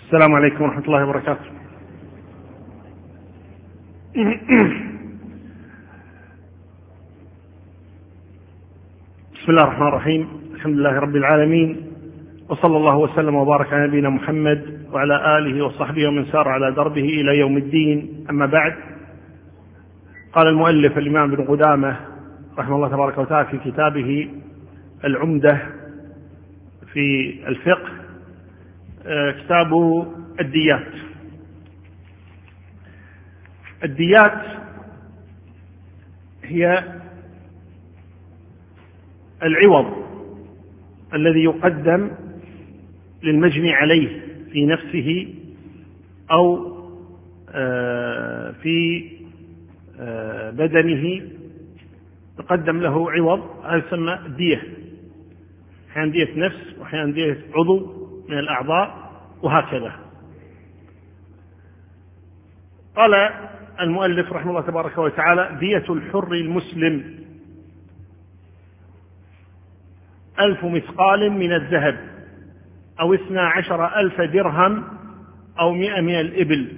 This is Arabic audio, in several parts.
السلام عليكم ورحمة الله وبركاته. بسم الله الرحمن الرحيم. الحمد لله رب العالمين، وصلى الله وسلم وبارك على نبينا محمد وعلى آله وصحبه ومن سار على دربه إلى يوم الدين. أما بعد، قال المؤلف الإمام ابن قدامة رحمه الله تبارك وتعالى في كتابه العمدة في الفقه، كتاب الديات. الديات هي العوض الذي يقدم للمجني عليه في نفسه أو في بدنه، يقدم له عوض، هذا يسمى دية. أحيانا دية نفس، وأحيانا دية عضو من الأعضاء، وهكذا. قال المؤلف رحمه الله تبارك وتعالى: دية الحر المسلم 1000 مثقال من الذهب، أو 12,000 درهم، أو 100 من الإبل.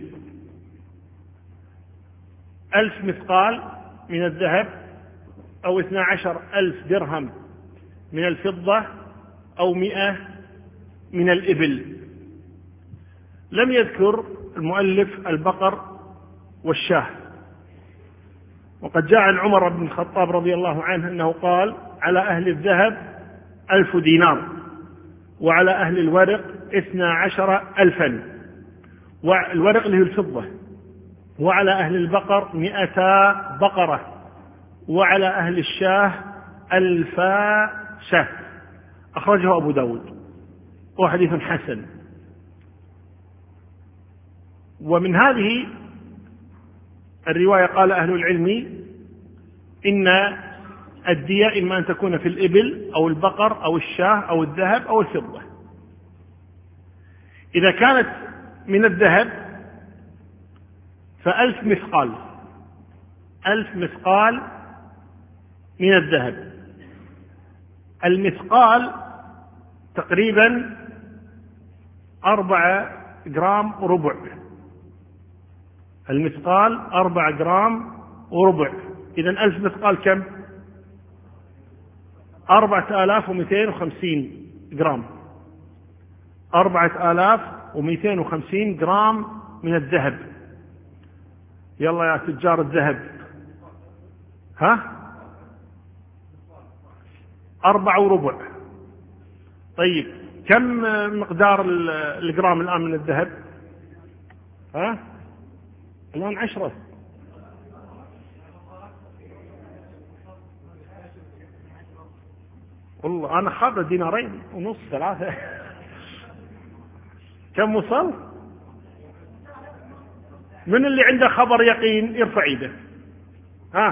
1000 مثقال من الذهب، أو 12,000 درهم من الفضة، أو 100 من الإبل. لم يذكر المؤلف البقر والشاه. وقد جاء عن عمر بن الخطاب رضي الله عنه أنه قال: على أهل الذهب 1000 دينار، وعلى أهل الورق 12,000، والورق اللي هي الفضة، وعلى أهل البقر 200 بقرة، وعلى أهل الشاه 1000 شاه. أخرجه أبو داود، وحديث حسن. ومن هذه الرواية قال أهل العلم إن الدية إما أن تكون في الإبل أو البقر أو الشاه أو الذهب أو الفضة. إذا كانت من الذهب ف1000 مثقال، 1000 مثقال من الذهب. المثقال تقريبا 4 جرام وربع. المثقال 4 جرام وربع. إذن 1000 مثقال كم؟ 4250 جرام. 4250 جرام من الذهب. يلا يا تجار الذهب، ها؟ 4 وربع. طيب كم مقدار الجرام الآن من الذهب؟ ها؟ الآن 10. والله أنا خابر 2.5 3. كم وصل؟ من اللي عنده خبر يقين يرفع يده. ها؟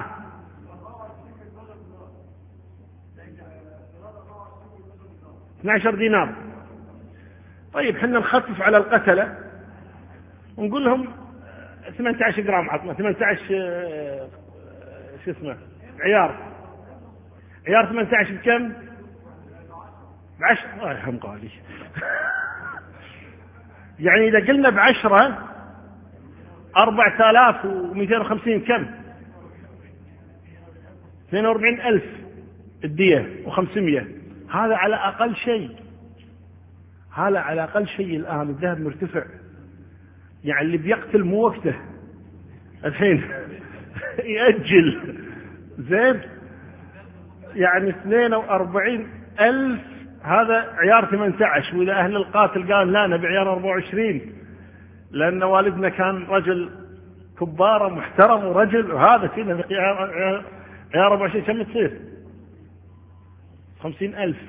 12 دينار. طيب حنا نخفف على القتلة ونقول لهم 18 جرام عطنا، 18 شو اسمه، عيار 18 بكم؟ ب10. الله يرحم قالي. يعني إذا قلنا ب10 4250 كم؟ 42,000 الدية و500. هذا على أقل شيء. هذا على أقل شيء. الآن الذهب مرتفع، يعني اللي بيقتل مو وقته الحين. يأجل. زين، يعني 42,000 هذا عيار 18. وإذا أهل القاتل قال لا نبي عيار 24، لأن والدنا كان رجل كبار محترم ورجل، وهذا كذا عيار 24 كم تصير؟ 50,000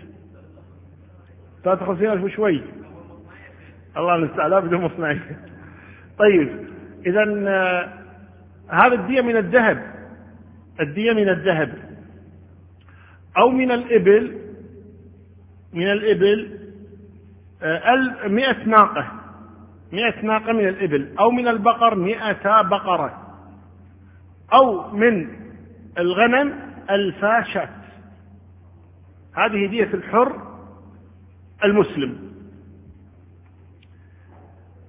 53,000 وشوي. الله المستعان بدون مصنعي. طيب إذن هذا الدية من الذهب. الدية من الذهب أو من الإبل. من الإبل 100 ناقة. 100 ناقة من الإبل. أو من البقر 100 بقرة. أو من الغنم 1000 شاة. هذه دية الحر المسلم.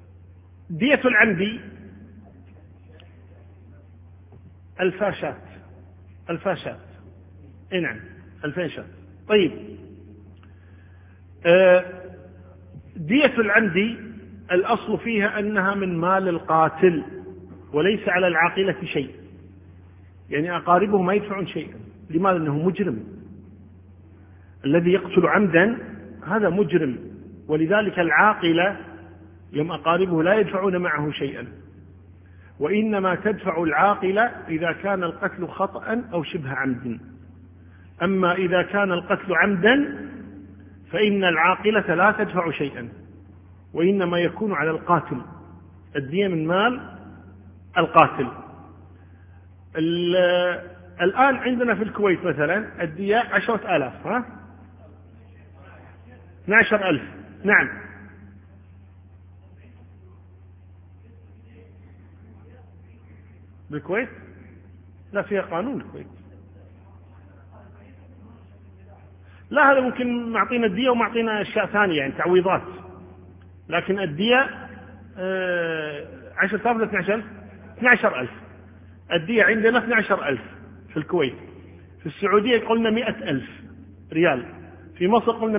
دية العمد الفاشات. نعم 2000 شاة. طيب دية العمد الأصل فيها أنها من مال القاتل وليس على العاقلة شيء، يعني أقاربه ما يدفعون شيئا. لماذا؟ أنه مجرم، الذي يقتل عمدا هذا مجرم، ولذلك العاقلة يوم أقاربه لا يدفعون معه شيئا، وإنما تدفع العاقلة إذا كان القتل خطأ أو شبه عمد. أما إذا كان القتل عمدا فإن العاقلة لا تدفع شيئا، وإنما يكون على القاتل. الدية من مال القاتل. الآن عندنا في الكويت مثلا الدية 10,000 12,000. نعم بالكويت لا فيها قانون الكويت. لا هذا ممكن معطينا الدية ومعطينا أشياء ثانية يعني تعويضات، لكن الدية 10,000 ولا 12,000؟ 12,000. الدية عندنا 12,000 في الكويت. في السعودية قلنا 100,000 ريال. في مصر قلنا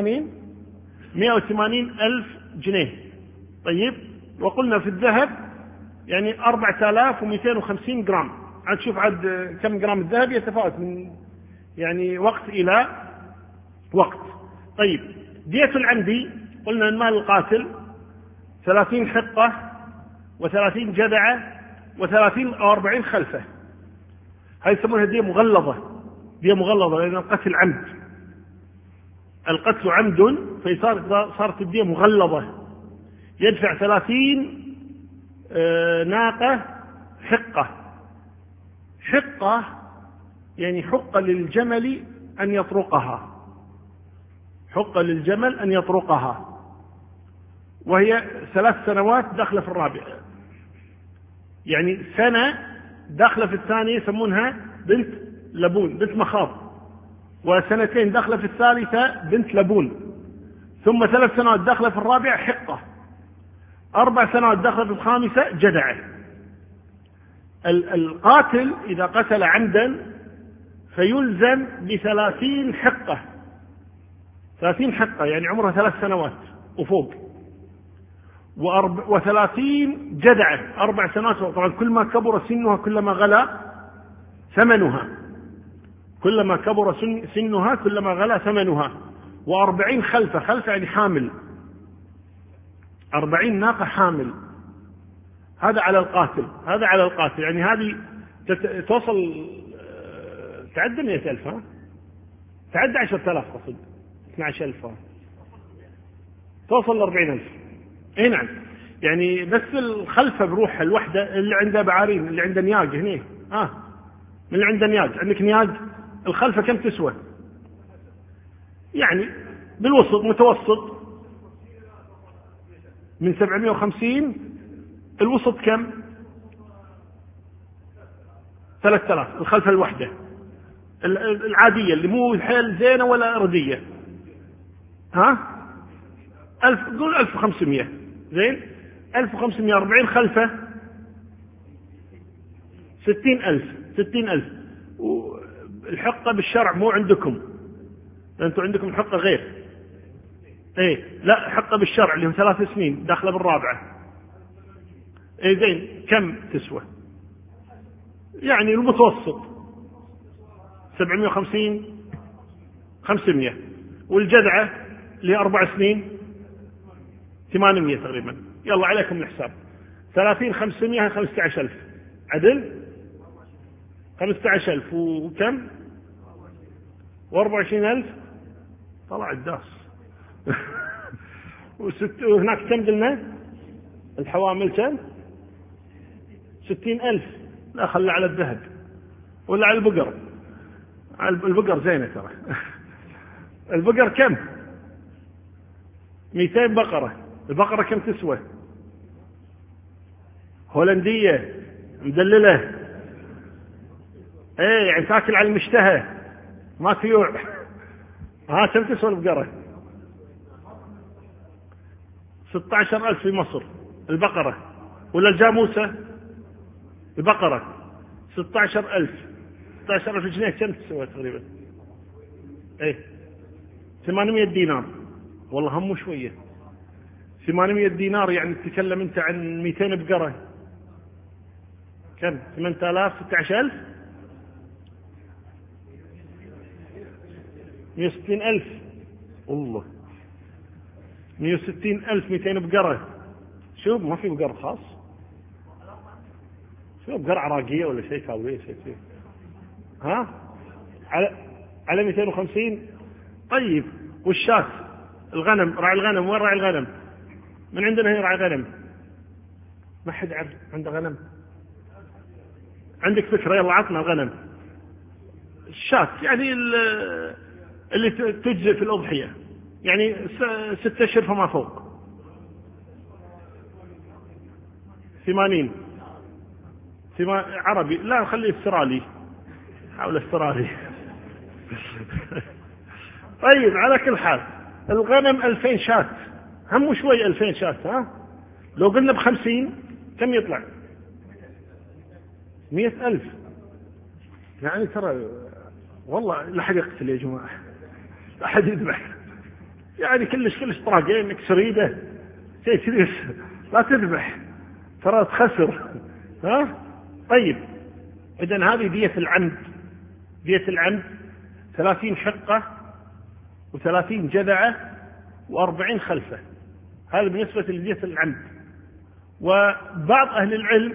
180,000 جنيه. طيب وقلنا في الذهب يعني 4,250 جرام. عاد تشوف عاد كم جرام الذهب يتفاوت من يعني وقت إلى وقت. طيب دية العمد قلنا من مال القاتل 30 حقة و30 جدعة و30 أو 40 خلفة. هاي يسمونها دية مغلظة. دية مغلظة لأن القتل عمد، القتل عمد، فصارت الدية مغلظة. يدفع 30 ناقة حقة. حقة يعني حق للجمل أن يطرقها، حق للجمل أن يطرقها، وهي 3 سنوات داخلة في الرابعة، يعني سنة داخلة في الثانية يسمونها بنت لبون، بنت مخاض، وسنتين داخلة في الثالثة بنت لبون، ثم 3 سنوات داخلة في الرابعة حقة، 4 سنوات داخلة في الخامسة جدعة. القاتل إذا قتل عمدا فيلزم ب30 حقة، 30 حقة يعني عمرها 3 سنوات وفوق، و30 جدعة 4 سنوات. طبعا كل ما كبر سنها كلما غلا ثمنها، كلما كبر سنها كلما غلا ثمنها. و40 خلفة، خلفة يعني حامل، 40 ناقة حامل. هذا على القاتل، هذا على القاتل. يعني هذه توصل تعدى 100,000 تعدى 10,000 قصد 12,000 توصل 40,000. اي نعم. يعني بس الخلفة بروحها الوحدة اللي عندها بعارين، اللي عنده نياق هنا من اللي عنده نياق. عندك نياق الخلفة كم تسوى؟ يعني بالوسط متوسط من 750. الوسط كم؟ 3,000 الخلفة الوحدة العادية اللي مو حيل زينة ولا ردية. 1000 قول 1500 زين. 1540 خلفة 60,000. والحقة بالشرع مو عندكم، أنتم عندكم الحقة غير. ايه لا حقة بالشرع اللي هم 3 سنين داخلة بالرابعة. ايه زين كم تسوى؟ يعني المتوسط 750 500. والجدعة اللي 4 سنين 800 تقريبا. يلا عليكم الحساب. 30 500 15,000 عدل 15,000 وكم؟ و24,000 طلع الداس. وهناك كم قلنا؟ الحوامل كم؟ 60,000. لا خلى على الذهب ولا على البقر. البقر زينة ترى. البقر كم؟ 200 بقرة. البقرة كم تسوى؟ هولندية مدللة. ايه يعني تاكل على المشتهى ما تيوع. كم تسوى البقرة؟ 16,000 في مصر البقرة. ولا الجاموسة؟ البقرة 16,000 جنيه كم تسوى تقريبا؟ ايه 800 دينار. والله هم شوية 800 دينار، يعني تتكلم انت عن 200 بقرة، كم 8000 16,000 160,000. والله 160,000 200 بقرة. شوف ما في بقرة خاص، شو بقرة عراقية ولا شيء كاوية شيء ها على 250. طيب والشاة الغنم، راعي الغنم وين راعي الغنم؟ من عندنا هنا راعي غنم؟ ما حد عنده غنم؟ عندك فكرة؟ يلا عطنا الغنم. الشاة يعني اللي تجزئ في الأضحية، يعني 6 أشهر فما فوق. 80 عربي، لا خليه استرالي، حاول استرالي. طيب على كل حال الغنم 2000 شاة، هم شوي 2000 شاة. ها لو قلنا ب50 كم يطلع؟ 100,000. يعني ترى والله لا حد يقتل يا جماعة، لا حد يذبح، يعني كلش طراقين سريدة شيء سريس، لا تذبح ترى تخسر. ها طيب إذن هذه دية العمد. دية العمد 30 حقة و30 جذعة و40 خلفة. هذا بالنسبة لدية العمد. وبعض أهل العلم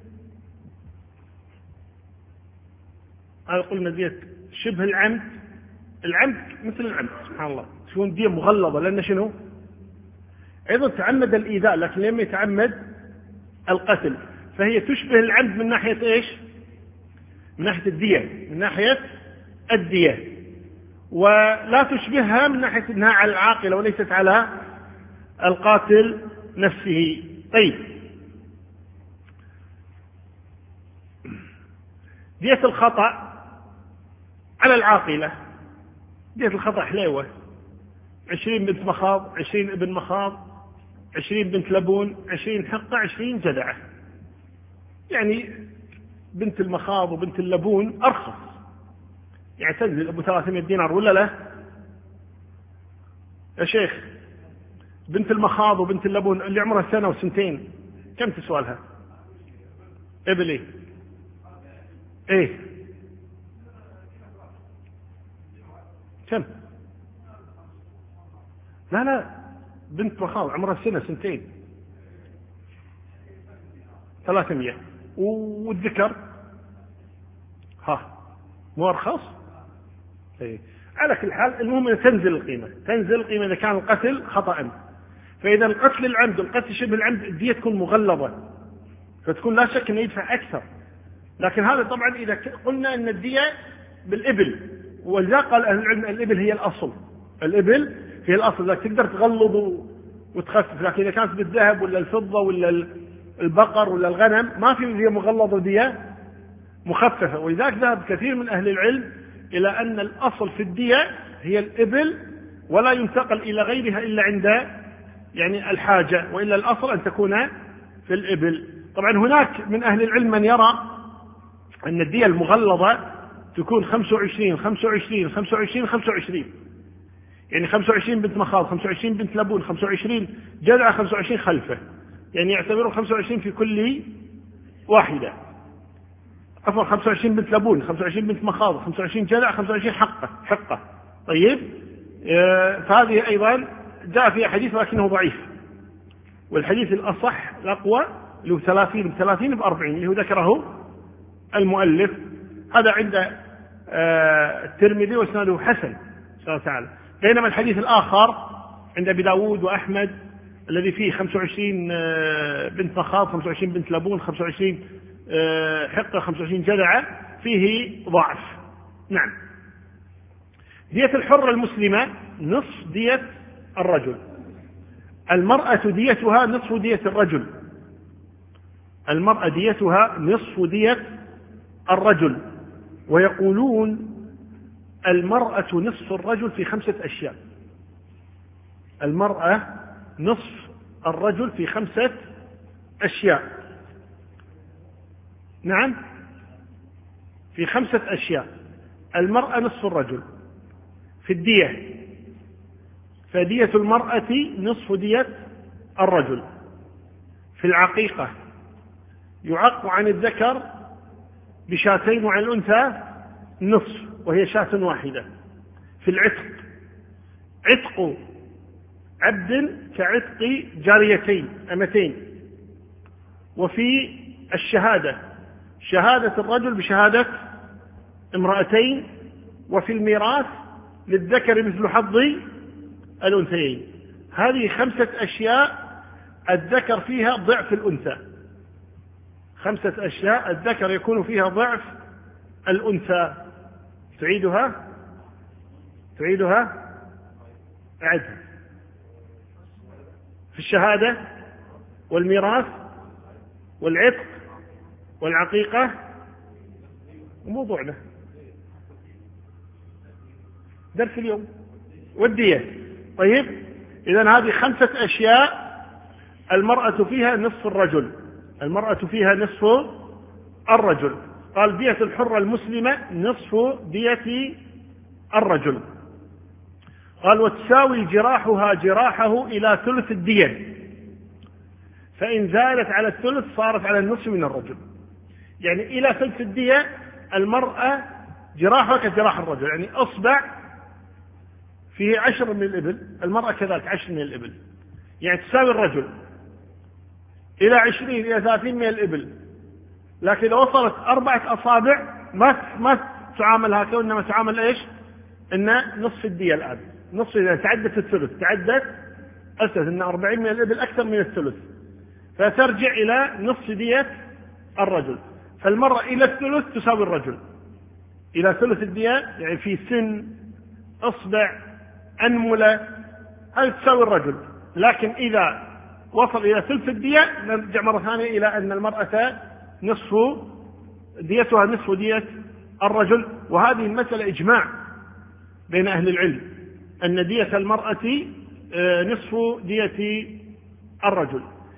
قلنا دية شبه العمد. العمد مثل العمد سبحان الله تكون دية مغلظة، لأن شنو أيضا تعمد الإيذاء لكن لم يتعمد القتل، فهي تشبه العمد من ناحية إيش؟ من ناحية الدية، من ناحية الدية، ولا تشبهها من ناحية أنها على العاقلة وليست على القاتل نفسه. طيب دية الخطأ على العاقلة. دية الخطأ حليوة، 20 بنت مخاض، 20 ابن مخاض، 20 بنت لبون، 20 حقة، 20 جذعة. يعني بنت المخاض وبنت اللبون أرخص، يعني تنزل أبو 300 دينار ولا لا يا شيخ؟ بنت المخاض وبنت اللبون اللي عمرها سنة وسنتين كم تسوى لها؟ إبلي إيه كم؟ لا بنت مخاض عمرها سنة سنتين 300. والذكر مو أرخص. إيه. على كل حال المهم تنزل القيمة إذا كان القتل خطأ. فإذا القتل العمد والقتل شبه العمد الدية تكون مغلظة، فتكون لا شك أنه يدفع أكثر. لكن هذا طبعا إذا قلنا أن الدية بالإبل، ولذلك قال أهل العلم الإبل هي الأصل. الإبل هي الأصل، لكن تقدر تغلظ وتخفف. لكن إذا كانت بالذهب ولا الفضة ولا البقر ولا الغنم ما في دية مغلظة ودية مخففة. ولذلك ذهب كثير من أهل العلم إلى أن الأصل في الدية هي الإبل، ولا ينتقل إلى غيرها إلا عند يعني الحاجة، وإلا الأصل أن تكون في الإبل. طبعا هناك من أهل العلم من يرى أن الدية المغلظة تكون 25 25 25 25، يعني 25 بنت مخاض، 25 بنت لبون، 25 جذعة، 25 خلفة، يعني يعتبرون 25 في كل واحدة. عفوا 25 بنت لبون، 25 بنت مخاض، 25 جذع، 25 حقة. طيب فهذه أيضا جاء فيها حديث لكنه ضعيف، والحديث الأصح الأقوى اللي هو 30 ب40 اللي هو ذكره المؤلف. هذا عند الترمذي واسناده حسن إن شاء الله تعالى. بينما الحديث الآخر عند أبي داود وأحمد الذي فيه 25 بنت مخاض، 25 بنت لبون، 25 حقة، 25 جذعة، فيه ضعف. نعم. دية الحرة المسلمة نصف دية الرجل. المرأة ديتها نصف دية الرجل. المرأة ديتها نصف دية الرجل. ويقولون المرأة نصف الرجل في 5 أشياء. المرأة نصف الرجل في 5 أشياء. نعم، في 5 أشياء. المرأة نصف الرجل في الدية، فدية المرأة نصف دية الرجل. في العقيقة يعق عن الذكر بشاتين وعن الأنثى نصف وهي شاة واحدة. في العتق عتق عبد كعتق جاريتين أمتين. وفي الشهادة شهادة الرجل بشهادة امرأتين. وفي الميراث للذكر مثل حظ الأنثيين. هذه 5 أشياء الذكر فيها ضعف الأنثى. 5 أشياء الذكر يكون فيها ضعف الأنثى. تعيدها أعدها. في الشهادة والميراث والعتق والعقيقة وموضوعنا درس اليوم والدية. طيب، إذن هذه 5 أشياء المرأة فيها نصف الرجل. المرأة فيها نصف الرجل. قال دية الحرة المسلمة نصف دية الرجل. قال وتساوي جراحها جراحه إلى ثلث الدية، فإن زالت على الثلث صارت على النصف من الرجل. يعني إلى ثلث الدية المرأة جراحها كجراح الرجل، يعني أصبع فيه 10 من الإبل، المرأة كذلك 10 من الإبل، يعني تساوي الرجل إلى 20 إلى 30 من الإبل. لكن إذا وصلت 4 أصابع ما تعامل هكذا، إنما تعامل إيش؟ إن نصف الدية الآن، نصف إذا تعدت الثلث، إن 40 من الإبل أكثر من الثلث، فترجع إلى نصف دية الرجل. فالمرأة إلى الثلث تساوي الرجل، إلى ثلث الدية، يعني في سن أصبع أنملة هذه تساوي الرجل. لكن إذا وصل إلى ثلث الدية نرجع مرة ثانية إلى أن المرأة نصف ديتها نصف دية الرجل. وهذه المسألة إجماع بين أهل العلم أن دية المرأة نصف دية الرجل.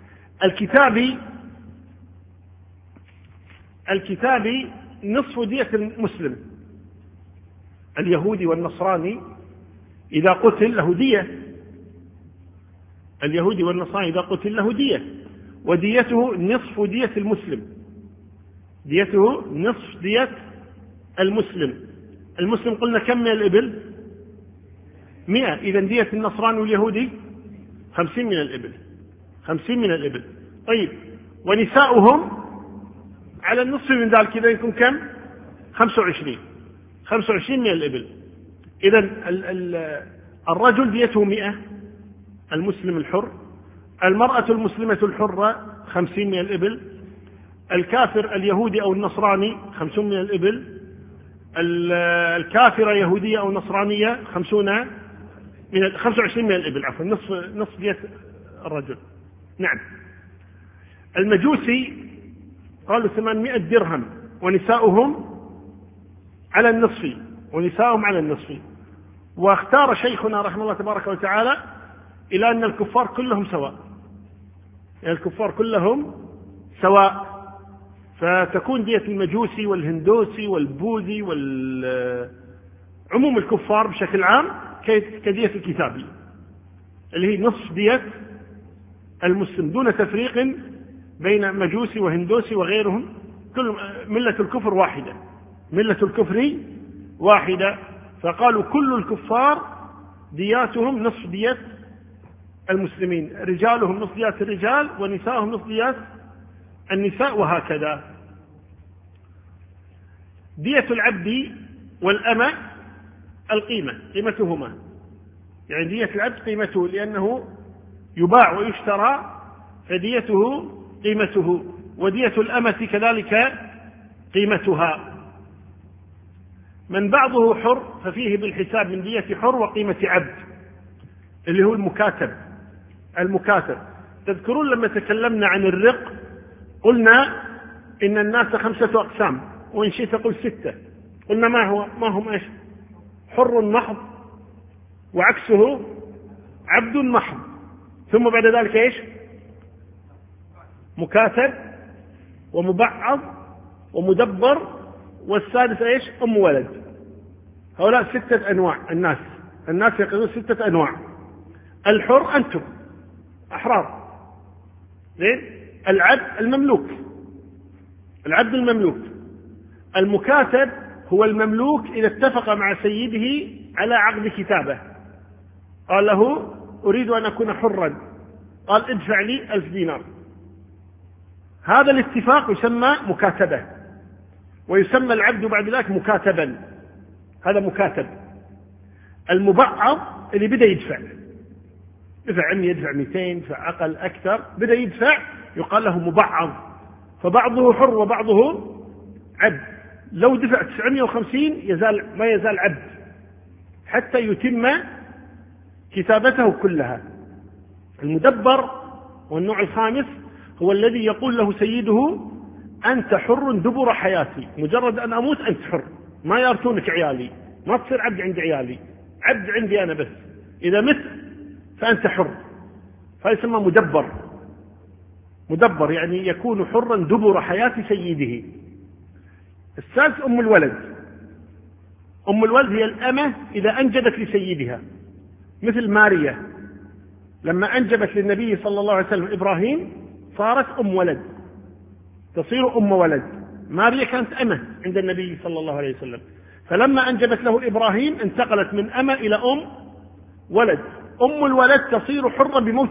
الكتابي نصف دية المسلم. اليهودي والنصراني إذا قتل له دية، اليهودي والنصراني إذا قتل له دية، وديته نصف دية المسلم، ديته نصف دية المسلم. المسلم قلنا كم من الإبل؟ 100. إذن دية النصراني واليهودي 50 من الإبل، 50 من الإبل. طيب، ونساؤهم على النصف من ذلك، إذا يكون كم؟ 25 من الإبل. إذن الرجل ديته 100 المسلم الحر، المرأة المسلمة الحرة 50 من الإبل، الكافر اليهودي أو النصراني 50 من الإبل، الكافرة يهودية أو نصرانية 25 من الإبل، عفوا نصف دية الرجل. نعم. المجوسي قالوا 800 درهم، ونساؤهم على النصف، واختار شيخنا رحمه الله تبارك وتعالى إلى أن الكفار كلهم سواء، يعني الكفار كلهم سواء، فتكون دية المجوسي والهندوسي والبوذي عموم الكفار بشكل عام كدية الكتابي اللي هي نصف دية المسلم، دون تفريق بين مجوسي وهندوسي وغيرهم. كل ملة الكفر واحدة، فقالوا كل الكفار دياتهم نصف دية المسلمين، رجالهم نصف ديات الرجال ونساءهم نصف ديات النساء، وهكذا. دية العبد والأمة قيمتهما، يعني دية العبد قيمته لأنه يباع ويشترى فديته قيمته، ودية الأمة كذلك قيمتها. من بعضه حر ففيه بالحساب من دية حر وقيمة عبد، اللي هو المكاتب. تذكرون لما تكلمنا عن الرق قلنا إن الناس 5 أقسام، وإن شئت قل 6. قلنا ما هم إيش؟ حر محض، وعكسه عبد محض، ثم بعد ذلك إيش؟ مكاتب ومبعض ومدبر، والسادس إيش؟ أم ولد. هؤلاء 6 أنواع. الناس يقولون 6 أنواع. الحر أنتم أحرار، زين. العبد المملوك. المكاتب هو المملوك إذا اتفق مع سيده على عقد كتابة، قال له أريد أن أكون حرا، قال ادفع لي 1000 دينار. هذا الاتفاق يسمى مكاتبة، ويسمى العبد بعد ذلك مكاتبا. هذا مكاتب. المبعض اللي بدأ يدفع 100 يدفع 200 يدفع أقل أكثر، بدأ يدفع، يقال له مبعض. فبعضه حر وبعضه عبد. لو دفع 950 ما يزال عبد حتى يتم كتابته كلها. المدبر والنوع الخامس هو الذي يقول له سيده أنت حر دبر حياتي، مجرد أن أموت أنت حر، ما يرثونك عيالي، ما تصير عبد عند عيالي، عبد عندي أنا بس، إذا مت فأنت حر. فيسمى مدبر يعني يكون حرا دبر حياة سيده. الثالث أم الولد هي الأمة إذا أنجبت لسيدها، مثل ماريا لما أنجبت للنبي صلى الله عليه وسلم إبراهيم صارت أم ولد، تصير أم ولد. ماريا كانت أمة عند النبي صلى الله عليه وسلم، فلما أنجبت له إبراهيم انتقلت من أمة إلى أم ولد. أم الولد تصير حرة بموت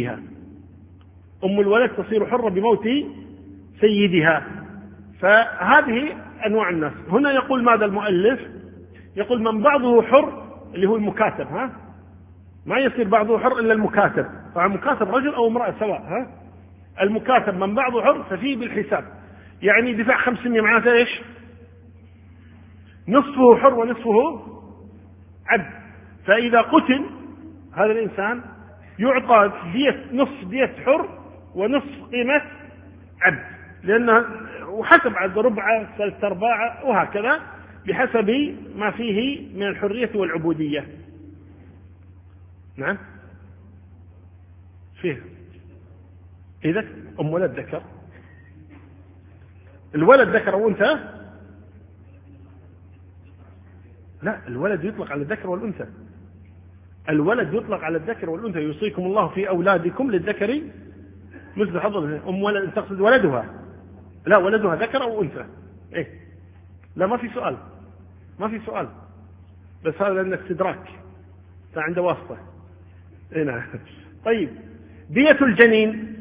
سيدها. فهذه أنواع الناس. هنا يقول ماذا المؤلف؟ يقول من بعضه حر اللي هو المكاتب، ما يصير بعضه حر إلا المكاتب، طبعا مكاتب رجل أو امرأة سواء، المكاتب من بعضه حر ففيه بالحساب، يعني دفع 500 معناته إيش؟ نصفه حر ونصفه عبد. فإذا قتل هذا الإنسان يعطى نصف دية حر ونصف قيمة عبد، لأنه وحسب عد ربعة 3/4 وهكذا بحسب ما فيه من الحرية والعبودية. نعم فيه. إذا أم ولد ذكر، الولد ذكر أو أنثى؟ لا، الولد يطلق على الذكر والأنثى. الولد يطلق على الذكر والأنثى. يوصيكم الله في أولادكم للذكر مثل حظ الأنثيين. أم ولد تقصد ولدها؟ لا، ولدها ذكر أو أنثى. إيه؟ لا، ما في سؤال، بس هذا لأن استدراك عنده واسطة. هنا طيب، دية الجنين.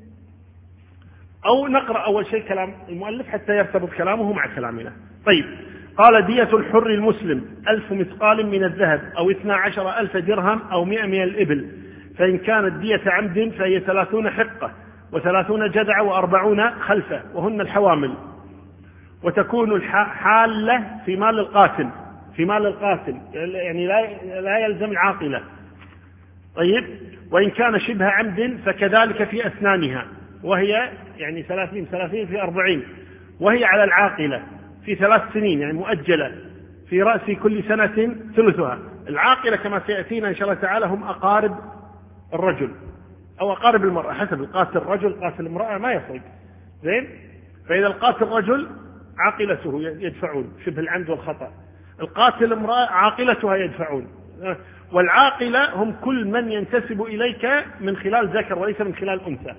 أو نقرأ أول شيء كلام المؤلف حتى يرتبط كلامه مع كلامنا. طيب، قال دية الحر المسلم 1000 مثقال من الذهب أو 12,000 درهم أو 100 من الإبل، فإن كانت دية عمد فهي 30 حقة و30 جدع و40 خلفة، وهن الحوامل. وتكون الحالة في مال القاتل، يعني لا يلزم العاقلة. طيب، وإن كان شبه عمد فكذلك في أسنانها، وهي يعني 30 في 40، وهي على العاقلة في 3 سنين يعني مؤجلة، في رأس كل سنة ثلثها. العاقلة كما سيأتينا إن شاء الله تعالى هم أقارب الرجل أو أقارب المرأة، حسب القاتل رجل قاتل امرأة ما يفرق، زين. فإذا القاتل رجل عاقلته يدفعون شبه العمد والخطأ، القاتل امرأة عاقلتها يدفعون. والعاقلة هم كل من ينتسب إليك من خلال ذكر وليس من خلال أنثى،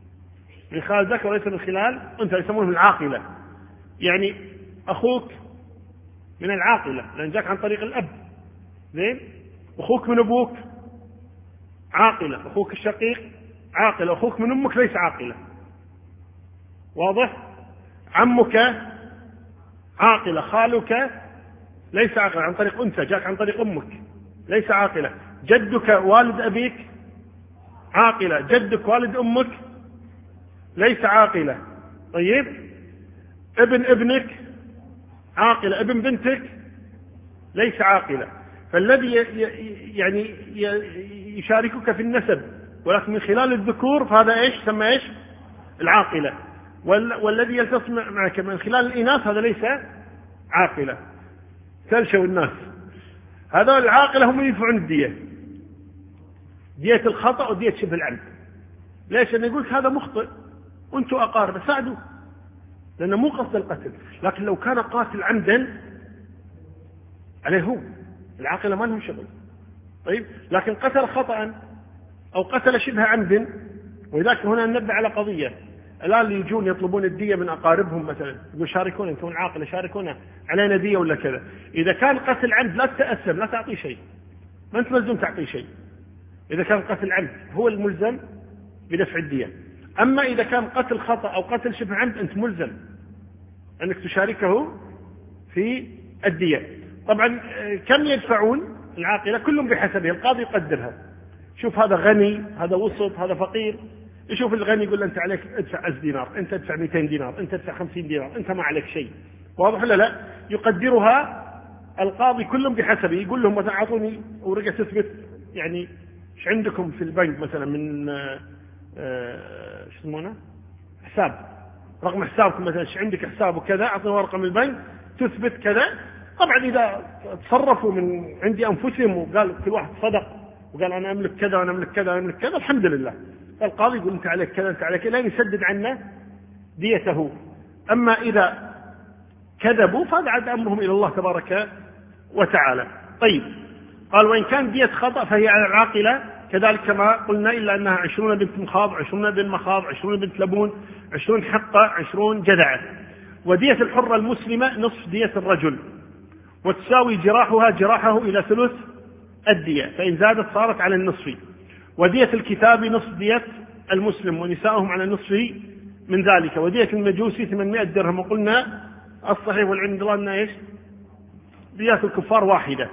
يسمونه العاقلة. يعني أخوك من العاقلة لأن جاك عن طريق الأب، زين. أخوك من أبوك عاقلة، أخوك الشقيق عاقلة، أخوك من أمك ليس عاقلة، واضح؟ عمك عاقلة، خالك ليس عاقلة عن طريق أنثى، جاك عن طريق أمك ليس عاقلة. جدك والد أبيك عاقلة، جدك والد أمك ليس عاقلة. طيب، ابن ابنك عاقلة، ابن بنتك ليس عاقلة. فالذي يعني يشاركك في النسب ولكن من خلال الذكور فهذا ايش سمى ايش؟ العاقلة. والذي يلتصق معك من خلال الإناث هذا ليس عاقلة. تلشوا الناس، هذول العاقلة هم يدفعون الدية، دية الخطأ ودية شبه العمد. ليش؟ أنا يقولك هذا مخطئ وأنتوا أقارب، ساعدوا، لأنه مو قصد القتل. لكن لو كان قاتل عمدا عليه هو، العاقلة ما لهم شغل. طيب، لكن قتل خطأ أو قتل شبه عمد، ولذلك هنا ننبه على قضية. الآن اللي يجون يطلبون الدية من أقاربهم مثلا، يقول شاركونا أنتم العاقلة، شاركونا علينا دية ولا كذا. إذا كان قتل عمد لا تتأثم، لا تعطيه شيء، ما أنت ملزم تعطيه شيء. إذا كان قتل عمد هو الملزم بدفع الدية. أما إذا كان قتل خطأ أو قتل شبه عمد أنت ملزم أنك تشاركه في الدية. طبعا كم يدفعون العاقلة؟ كلهم بحسبه، القاضي يقدرها. شوف هذا غني، هذا وسط، هذا فقير. يشوف الغني يقول أنت عليك ادفع 1000 دينار، أنت ادفع 200 دينار، أنت ادفع 50 دينار، أنت ما عليك شيء. واضح ولا لا؟ يقدرها القاضي كلهم بحسبه. يقول لهم مثلا أعطوني ورقة تثبت يعني ايش عندكم في البنك مثلا من ايش يسمونه حساب، رقم حسابكم مثلا، ايش عندك حساب وكذا، اعطوني ورقه من البنك تثبت كذا. طبعا اذا تصرفوا من عند انفسهم وقال كل واحد صدق وقال انا املك كذا وانا املك كذا وانا املك كذا، الحمد لله. القاضي يقول انت عليك كذا، انت عليك كذا، لين يسدد عنا ديته. اما اذا كذبوا فهذا عاد امرهم الى الله تبارك وتعالى. طيب، قال وإن كان دية خطأ فهي على العاقلة كذلك كما قلنا، إلا أنها 20 بنت مخاض، 20 بنت مخاض، 20 بنت لبون، 20 حقة، 20 جدعة. ودية الحرة المسلمة نصف دية الرجل، وتساوي جراحه إلى ثلث الدية، فإن زادت صارت على النصف. ودية الكتاب نصف دية المسلم، ونساؤهم على النصف من ذلك. ودية المجوسي 800 درهم. وقلنا الصحيح والعلم الله أنها إيش؟ دية الكفار واحدة.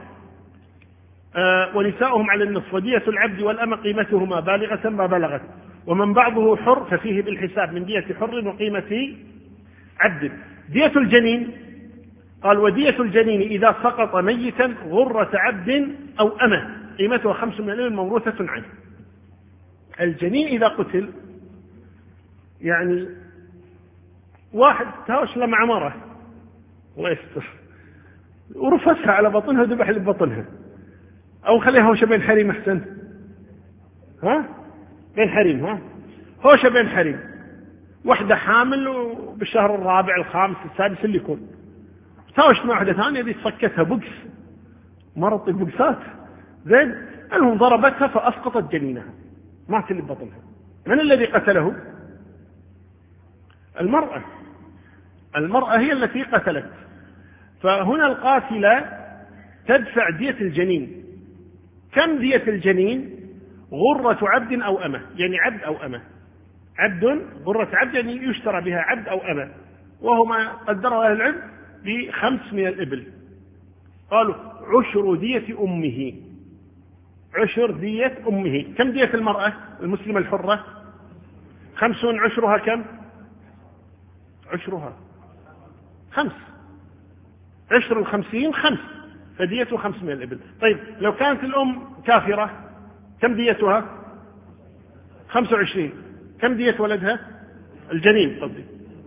ونساؤهم على النصف. ودية العبد والأمة قيمتهما بالغة ما بلغت. ومن بعضه حر ففيه بالحساب من دية حر وقيمة عبد. دية الجنين، قال ودية الجنين إذا سقط ميتا غرة عبد أو أمة قيمتها 5 من الإبل موروثة عنه. الجنين إذا قتل يعني واحد تهاوش له مع مرة الله يستر ورفسها على بطنها وذبح اللي ببطنها، أو خليها هوشة بين حريم أحسن، بين حريم، هوشة بين حريم، واحدة حامل وبالشهر الرابع الخامس السادس اللي يكون تهاوشت مع واحدة ثانية دي تفكتها بقس، مرض البقسات زين، المهم ضربتها فأسقطت جنينها، مات اللي ببطنها. من الذي قتله؟ المرأة هي التي قتلت. فهنا القاتلة تدفع دية الجنين. كم دية الجنين؟ غرة عبد أو أمة، يعني عبد أو أمة. عبد، غرة عبد يعني يشترى بها عبد أو أمة، وهو ما قدره أهل العلم ب5 من الإبل. قالوا عشر دية أمه، عشر دية أمه. كم دية المرأة المسلمة الحرة؟ 50. عشرها كم؟ عشرها 5. عشر 50 5، فديته 5 من الإبل. طيب لو كانت الأم كافرة كم ديتها؟ 25. كم دية ولدها الجنين؟ قصدي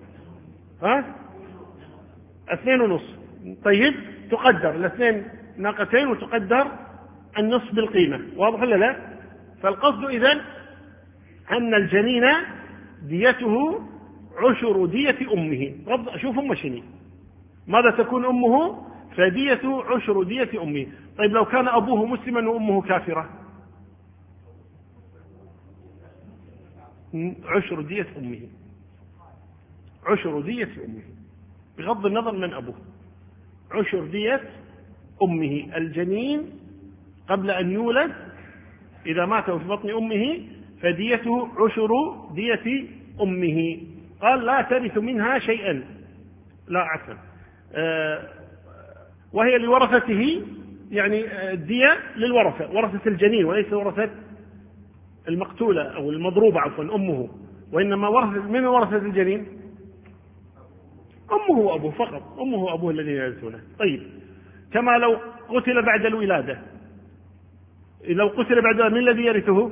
2.5. طيب تقدر الاثنين ناقتين وتقدر النصف بالقيمة. واضح ولا لا؟ فالقصد إذن أن الجنين ديته عشر دية أمه. شوف أم شني ماذا تكون أمه؟ فدية عشر دية أمه. طيب لو كان أبوه مسلما وأمه كافرة؟ عشر دية أمه، عشر دية أمه بغض النظر من أبوه. عشر دية أمه. الجنين قبل أن يولد إذا مات في بطن أمه فديته عشر دية أمه. قال لا ترث منها شيئا، لا عفوا، وهي لورثته، يعني الدية للورثة، ورثة الجنين وليس ورثة المقتولة أو المضروبة عفوا أمه، وإنما ورثة من ورثة الجنين؟ أمه وأبوه فقط، أمه وأبوه الذين يرثونه. طيب كما لو قتل بعد الولادة، لو قتل بعد من الذي يرثه؟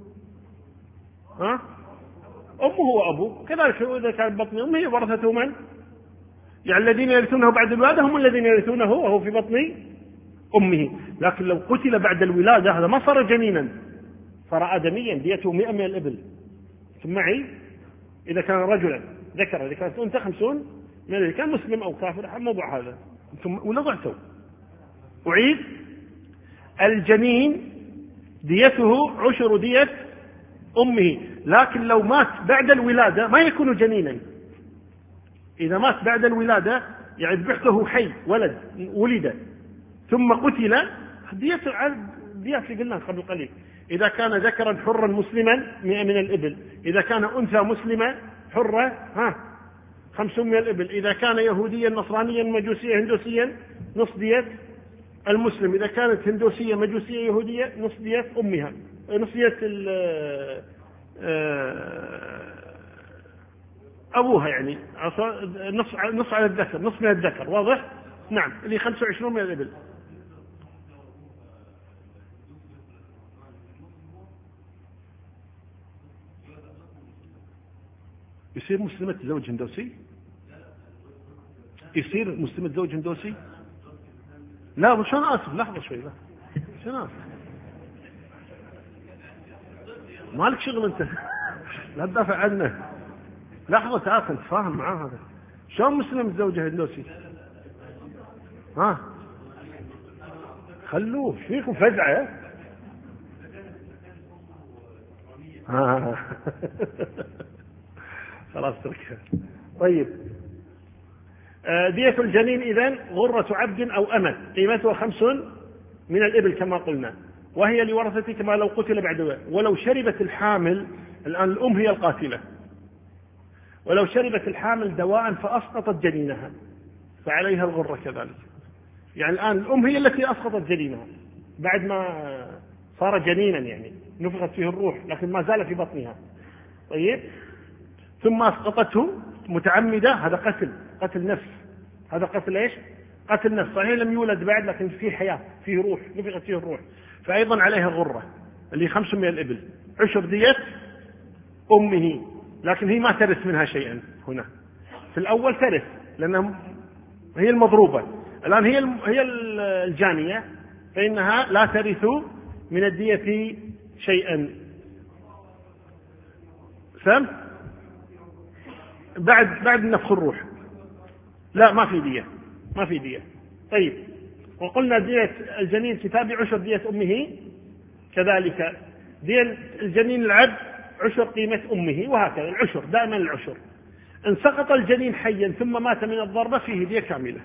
أمه وأبوه. كذلك إذا كان بطن أمه ورثته من؟ يعني الذين يرثونه بعد الولادة هم الذين يرثونه وهو في بطن أمه. لكن لو قتل بعد الولادة هذا ما صار جنينا، صار آدميا، ديته 100 من الإبل. ثم معي إذا كان رجلا ذكر، إذا كانت أنثى 50 من الإبل، كان مسلم أو كافر موضوع هذا. أنتم ولا ضعتوا. أعيد: الجنين ديته 10 دية أمه، لكن لو مات بعد الولادة ما يكون جنينا. إذا مات بعد الولادة يعني ذبحته حي، ولد ولد ثم قتل، دية اللي قلنا قبل قليل. إذا كان ذكرا حرا مسلما 100 من الإبل، إذا كان أنثى مسلمة حرة 50 من الإبل، إذا كان يهوديا نصرانيا مجوسيا هندوسيا نصف دية المسلم، إذا كانت هندوسية مجوسية يهودية نصف دية أمها، نصف دية أبوها، يعني نصف على الذكر، نصف من الذكر. واضح؟ نعم، اللي 25 من الإبل. يصير مسلمة تزوج هندوسي؟ يصير مسلمة تزوج هندوسي؟ لا، مش أنا آسف، لحظة شوي، لا مش أنا آسف، مالك شغل أنت لا تدافع عنه. لحظة تعال نتفاهم معاه. هذا شلون مسلم تزوجه هندوسي؟ خلوه فيكم فزعة. خلاص تركها. طيب، دية الجنين إذن غرة عبد أو أمة قيمتها 5 من الإبل كما قلنا، وهي لورثته كما لو قتل بعد. ولو شربت الحامل، الآن الأم هي القاتلة، ولو شربت الحامل دواء فأسقطت جنينها فعليها الغرة كذلك. يعني الآن الأم هي التي أسقطت جنينها بعد ما صار جنينا، يعني نفخت فيه الروح لكن ما زال في بطنها. طيب، ثم أسقطته متعمدة، هذا قتل نفس. هذا قتل إيش؟ قتل نفس. صحيح لم يولد بعد لكن فيه حياة، فيه روح، نفخت فيه الروح، فأيضا عليها الغرة اللي 5 من الإبل، 10 دية أمه، لكن هي ما ترث منها شيئا. هنا في الأول ترث لأنها هي المضروبة، الآن هي الجانية، فإنها لا ترث من الدية شيئا. فهم؟ بعد نفخ الروح لا، ما في دية. طيب، وقلنا دية الجنين كتابي 10 دية أمه، كذلك دية الجنين العبد 10 قيمة أمه، وهكذا العشر دائما العشر. إن سقط الجنين حيا ثم مات من الضربة فيه دية كاملة.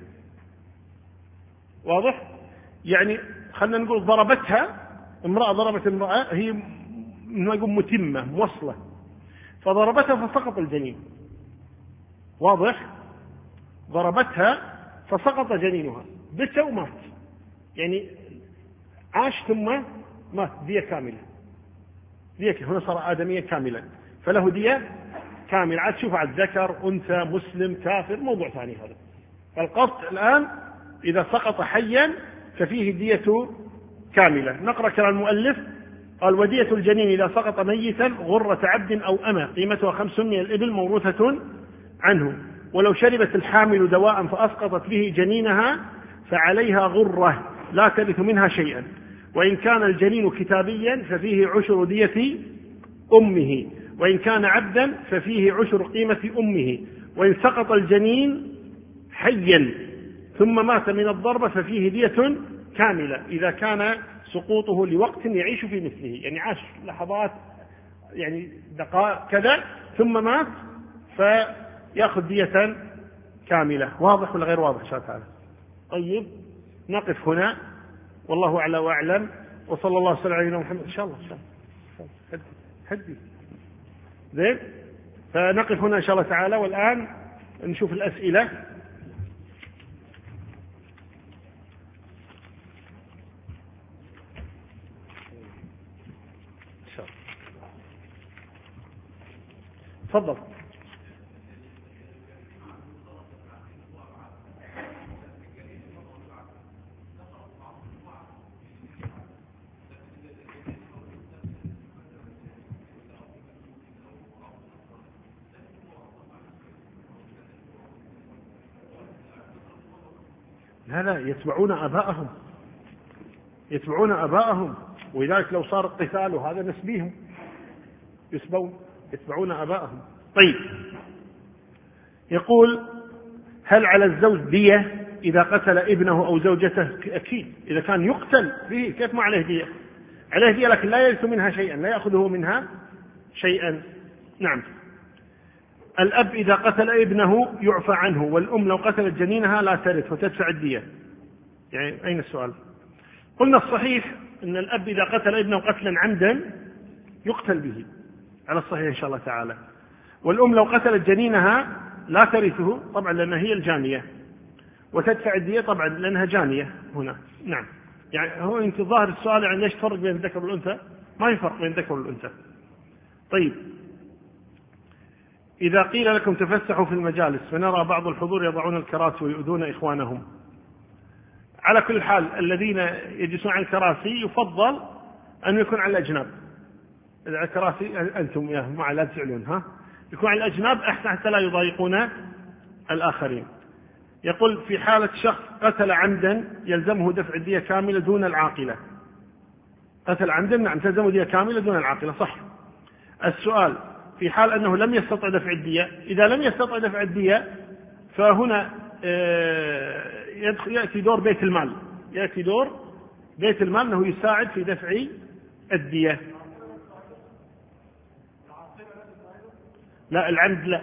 واضح؟ يعني خلنا نقول ضربتها امرأة، ضربت امرأة هي نقول متمة موصلة، فضربتها فسقط الجنين. واضح؟ ضربتها فسقط جنينها، بت ومات، يعني عاش ثم مات، دية كاملة. دية هنا صار آدميا كاملا، فله دية كاملة. عاد شوف، عاد ذكر أنثى مسلم كافر موضوع ثاني هذا. القط الآن إذا سقط حيا ففيه دية كاملة. نقرأ كلام المؤلف. قال: ودية الجنين إذا سقط ميتا غرة عبد أو أمة قيمتها 5 من الإبل موروثة عنه، ولو شربت الحامل دواء فأسقطت به جنينها فعليها غرة لا ترث منها شيئا. وإن كان الجنين كتابيا ففيه 10 دية أمه، وإن كان عبدا ففيه 10 قيمة أمه. وإن سقط الجنين حيا ثم مات من الضربة ففيه دية كاملة إذا كان سقوطه لوقت يعيش في مثله، يعني عاش لحظات، يعني دقائق كذا، ثم مات فيأخذ دية كاملة. واضح ولا غير واضح؟ شاء تعالى. طيب، نقف هنا، والله أعلى وأعلم، وصلى الله وسلم على محمد. إن شاء الله هدي زين. فنقف هنا إن شاء الله تعالى، والآن نشوف الأسئلة. تفضل. لا، يتبعون أباءهم، ولذلك لو صار القتال وهذا نسبيهم يتبعون أباءهم. طيب، يقول هل على الزوج دية إذا قتل ابنه أو زوجته؟ أكيد إذا كان يقتل به كيف ما عليه دية؟ عليه دية لكن لا يرث منها شيئا، لا يأخذه منها شيئا. نعم. الأب إذا قتل ابنه يعفى عنه، والأم لو قتلت جنينها لا ترث وتدفع الدية. يعني أين السؤال؟ قلنا الصحيح أن الأب إذا قتل ابنه قتلا عمدا يقتل به على الصحيح إن شاء الله تعالى، والأم لو قتلت جنينها لا ترثه طبعا لأنها هي الجانية، وتدفع الدية طبعا لأنها جانية هنا. نعم. يعني هو أنت ظاهر السؤال يعني ليش فرق بين الذكر والأنثى؟ ما يفرق بين الذكر والأنثى. طيب، إذا قيل لكم تفسحوا في المجالس فنرى بعض الحضور يضعون الكراسي ويؤذون إخوانهم، على كل حال الذين يجلسون على الكراسي يفضل أن يكون على الأجناب. إذا الكراسي أنتم يا جماعة لا تزعلون، ها، يكون على الأجناب أحسن حتى لا يضايقون الآخرين. يقول في حالة شخص قتل عمدا يلزمه دفع الدية كاملة دون العاقلة. قتل عمدا نعم تلزمه دية كاملة دون العاقلة، صح. السؤال في حال أنه لم يستطع دفع الدية، إذا لم يستطع دفع الدية فهنا يأتي دور بيت المال، يأتي دور بيت المال أنه يساعد في دفع الدية. لا العمد لا،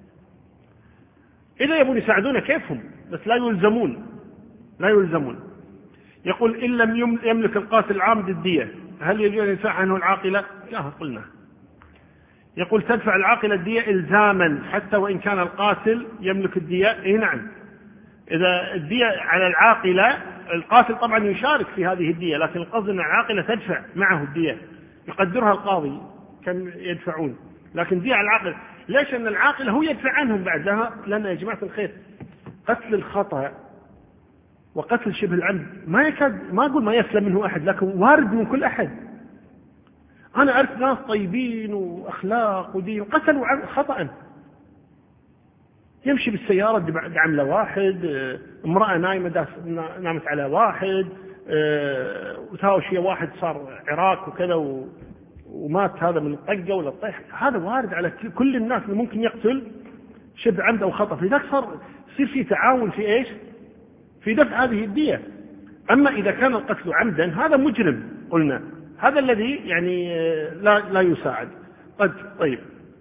إذا يبون يساعدون كيفهم بس لا يلزمون، لا يلزمون. يقول إن لم يملك القاتل العامد الدية هل يجوز أن يدفع عنه العاقلة؟ لا قلنا. يقول تدفع العاقلة الدية إلزاما حتى وإن كان القاتل يملك الدية. إيه نعم، إذا الدية على العاقلة القاتل طبعا يشارك في هذه الدية، لكن القصد أن العاقلة تدفع معه الدية، يقدرها القاضي كم يدفعون، لكن دية على العاقلة. ليش؟ أن العاقلة هو يدفع عنهم بعد لها، لأن يا جماعة الخير قتل الخطأ وقتل شبه العمد ما يكاد، ما أقول ما يسلم منه أحد، لكن وارد من كل أحد. أنا أعرف ناس طيبين وأخلاق ودين قتلوا خطأ، يمشي بالسيارة بعملة واحد، امرأة نامت على واحد، وتهاوشية واحد صار عراك وكذا ومات هذا من الطقة ولا الطيح. هذا وارد على كل الناس اللي ممكن يقتل شبه عمد أو خطأ، فلذلك صار يصير في تعاون في إيش؟ في دفع هذه الدية. أما إذا كان القتل عمدا هذا مجرم، قلنا هذا الذي يعني لا يساعد. طيب،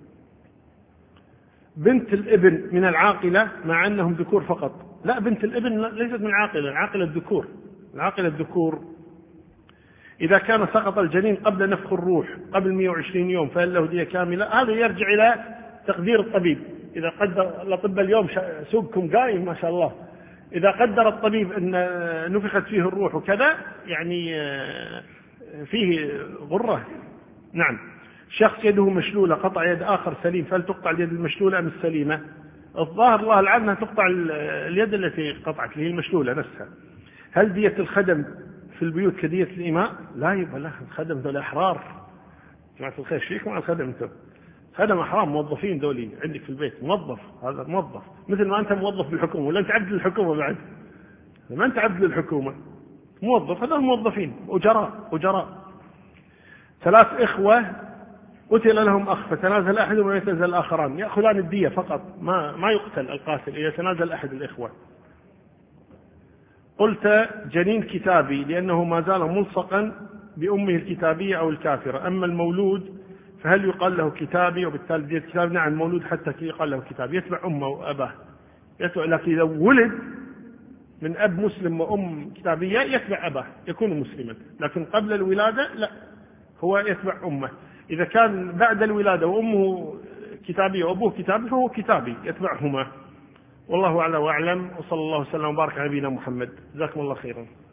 بنت الابن من العاقلة مع أنهم ذكور فقط؟ لا، بنت الابن ليست من العاقلة، العاقلة الذكور، العاقلة الذكور. إذا كان سقط الجنين قبل نفخ الروح قبل 120 يوم فهل له دية كاملة؟ هذا يرجع إلى تقدير الطبيب. إذا قدر الأطباء اليوم سوقكم قايم ما شاء الله، إذا قدر الطبيب أن نفخت فيه الروح وكذا يعني فيه غرة. نعم. شخص يده مشلولة قطع يد آخر سليم، فهل تقطع اليد المشلولة أم السليمة؟ الظاهر الله العالم أنها تقطع اليد التي قطعت اللي هي المشلولة نفسها. هل دية الخدم في البيوت كدية الإماء؟ لا يبقى لا، الخدم ذول أحرار. جماعة الخير شيك مع الخدم، أنتم خدم أحرار موظفين دولي عندك في البيت، موظف، هذا موظف مثل ما أنت موظف بالحكومة، ولا أنت عبد للحكومة بعد؟ ما أنت عبد للحكومة، موظف، هذول موظفين أجراء. 3 إخوة قتل لهم أخ فتنازل أحدهم ويتنازل الآخران، يأخذان الدية فقط، ما يقتل القاتل إذا تنازل أحد الإخوة. قلت جنين كتابي لأنه ما زال ملصقا بأمه الكتابية أو الكافرة، أما المولود فهل يقال له كتابي وبالتالي دية كتابي؟ نعم، المولود حتى يقال له كتابي، يتبع أمه وأباه، لكن إذا ولد من أب مسلم وأم كتابية يتبع أباه يكون مسلما، لكن قبل الولادة لا، هو يتبع أمه. إذا كان بعد الولادة وأمه كتابية وأبوه كتابي فهو كتابي يتبعهما. والله أعلى وأعلم، وصلى الله وسلم وبارك على نبينا محمد. جزاكم الله خيرا.